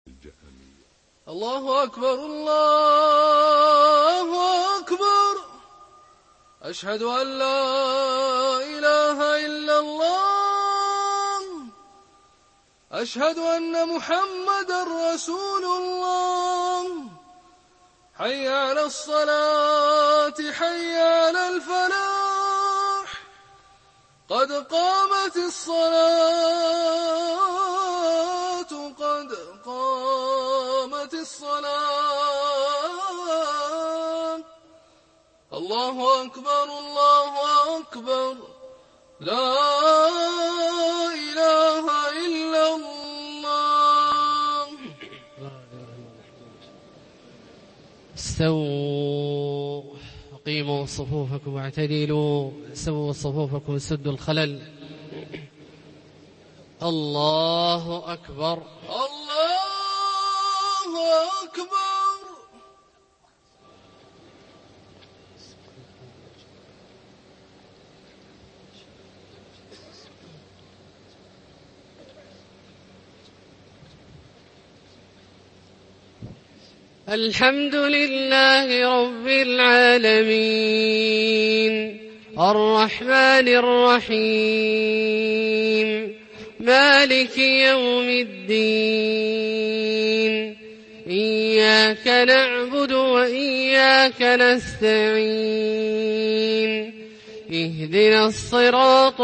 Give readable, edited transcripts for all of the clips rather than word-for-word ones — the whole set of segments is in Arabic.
الله أكبر الله أكبر. أشهد أن لا إله إلا الله. أشهد أن محمدا رسول الله. حي على الصلاة حي على الفلاح. قد قامت الصلاة قد قامت الصلاة. الله أكبر الله أكبر. لا إله إلا الله. استووا أقيموا صفوفكم واعتدلوا. سووا صفوفكم سدوا الخلل. الله أكبر الله أكبر. الحمد لله رب العالمين الرحمن الرحيم مالك يوم الدين. إياك نعبد وإياك نستعين. اهدنا الصراط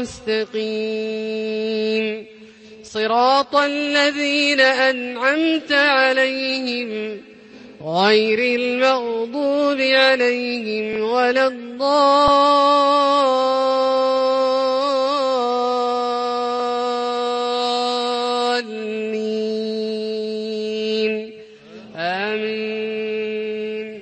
المستقيم صراط الذين أنعمت عليهم غير المغضوب عليهم ولا الضالين. آمين.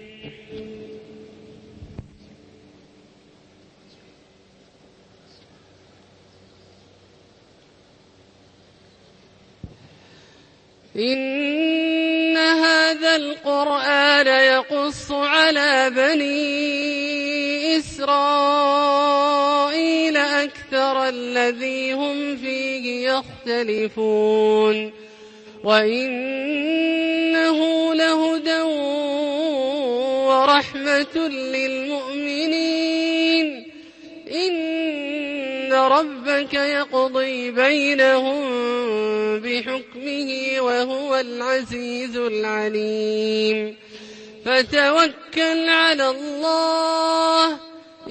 إن هذا القرآن يقص على بني إسرائيل أكثر الذي هم فيه يختلفون وإنه لهدى ورحمة للمؤمنين. إن ربك يقضي بينهم بحكمه وهو العزيز العليم. فتوكل على الله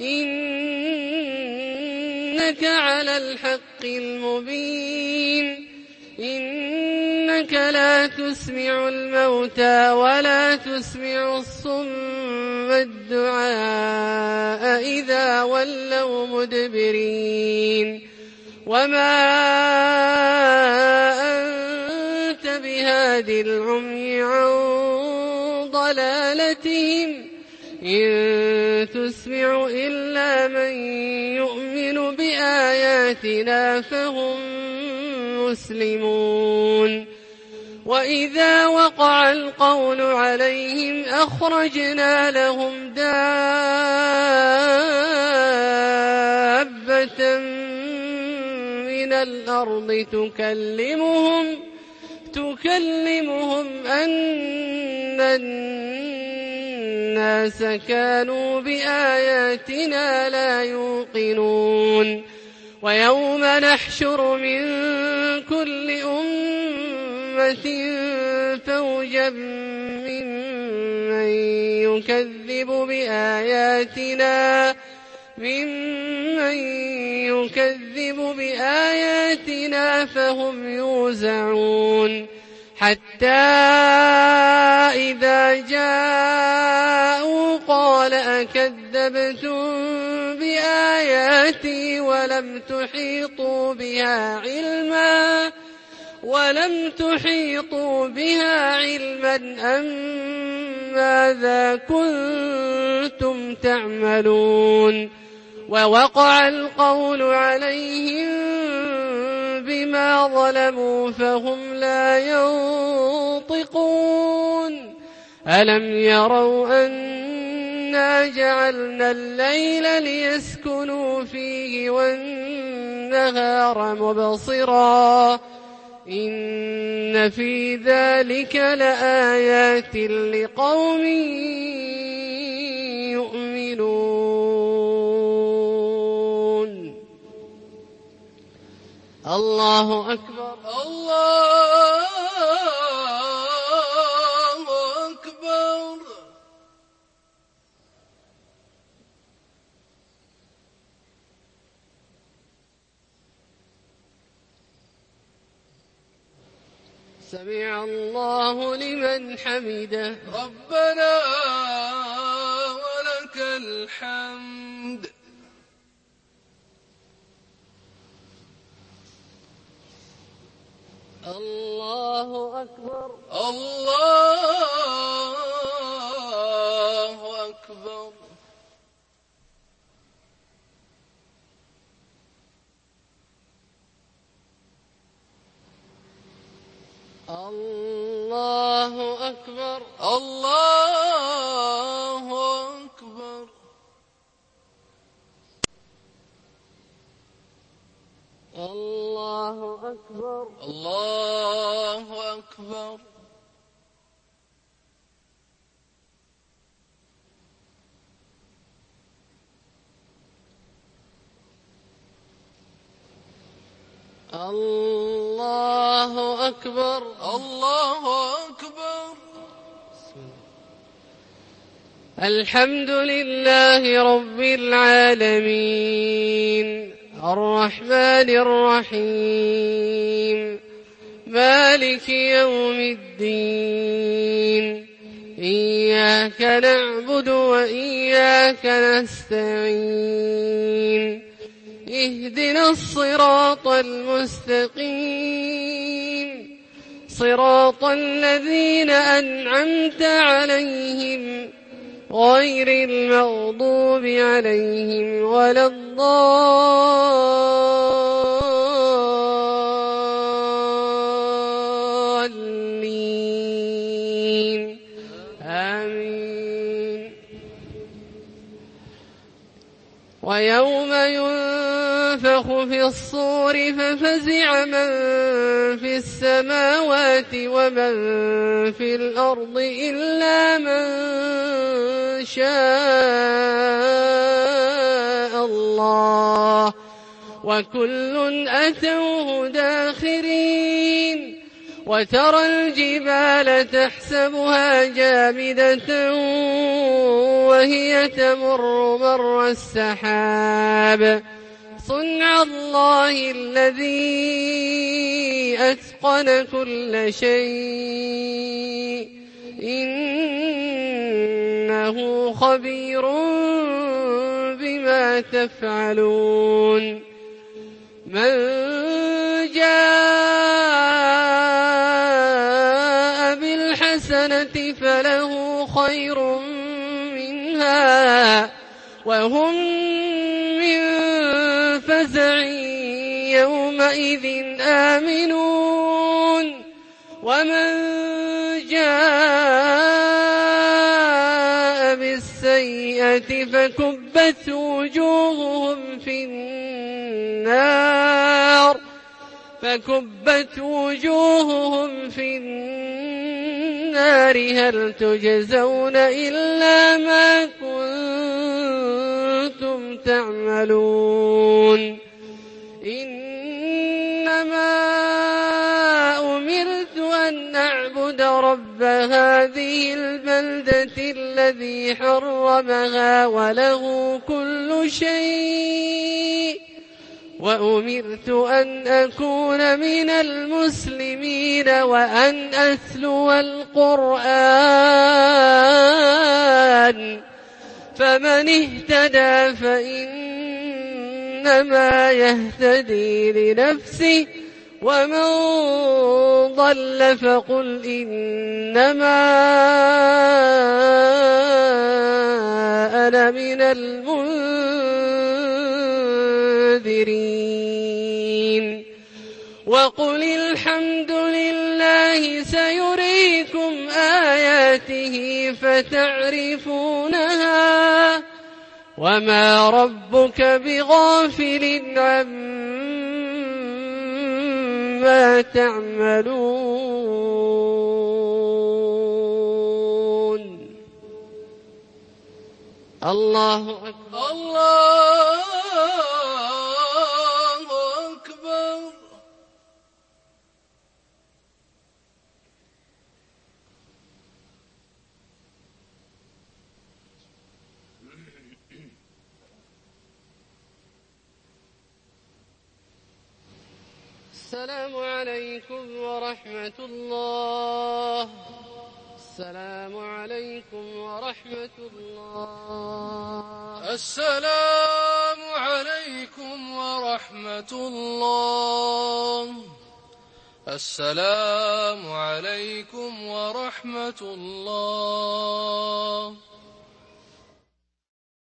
إنك على الحق المبين. إنك لا تسمع الموتى ولا تسمع الصم الدعاء إذا ولوا مدبرين. وما أنت بهاد العمي عن ضلالتهم إن تسمع إلا من يؤمن بآياتنا فهم مسلمون. وإذا وقع القول عليهم أخرجنا لهم دابة من الأرض تكلمهم أن الناس كانوا بآياتنا لا يوقنون. ويوم نحشر من كل أمة فوجا ممن يكذب بآياتنا فهم يوزعون. حتى إذا جاءوا قال أكذبتم بآياتي ولم تحيطوا بها علما أم ماذا كنتم تعملون. ووقع القول عليهم بما ظلموا فهم لا ينطقون. ألم يروا أنا جعلنا الليل ليسكنوا فيه والنهار مبصرا إن في ذلك لآيات لقوم يؤمنون. الله أكبر. الله أكبر. سمع الله لمن حمده. ربنا ولك الحمد. الله أكبر. الله أكبر. الله أكبر. الله أكبر. الله أكبر. الله أكبر. الله أكبر. الله أكبر. الحمد لله رب العالمين الرحمن الرحيم مالك يوم الدين إياك نعبد وإياك نستعين اهدنا الصراط المستقيم صراط الذين أنعمت عليهم غير المغضوب عليهم ولا الضالين آمين. ويوم ينفخ في الصور ففزع من في السماوات ومن في الأرض إلا من شاء الله وكل أتوه داخرين. وترى الجبال تحسبها جامدة وهي تمر مر السحاب صنع الله الذي أتقن كل شيء إنه خبير بما تفعلون. من جاء بالحسنة فله خير منها وهم من فزع يومئذ آمنون. ومن جاء بالسيئة فكبت وجوههم في النار هل تجزون إلا ما كنتم تعملون. إنما أمرت أن أعبد رب هذه البلدة الذي حرمها وله كل شيء وأمرت أن أكون من المسلمين وأن أتلو القرآن فمن اهتدى فإنما يهتدي لنفسه ومن ضل فقل إنما أنا من المنذرين. وقل الحمد لله سيريكم آياته فتعرفونها وما ربك بغافل عما ما تعملون. الله أكبر. الله أكبر. السلام عليكم ورحمة الله. السلام عليكم ورحمة الله. السلام عليكم ورحمة الله. السلام عليكم ورحمة الله.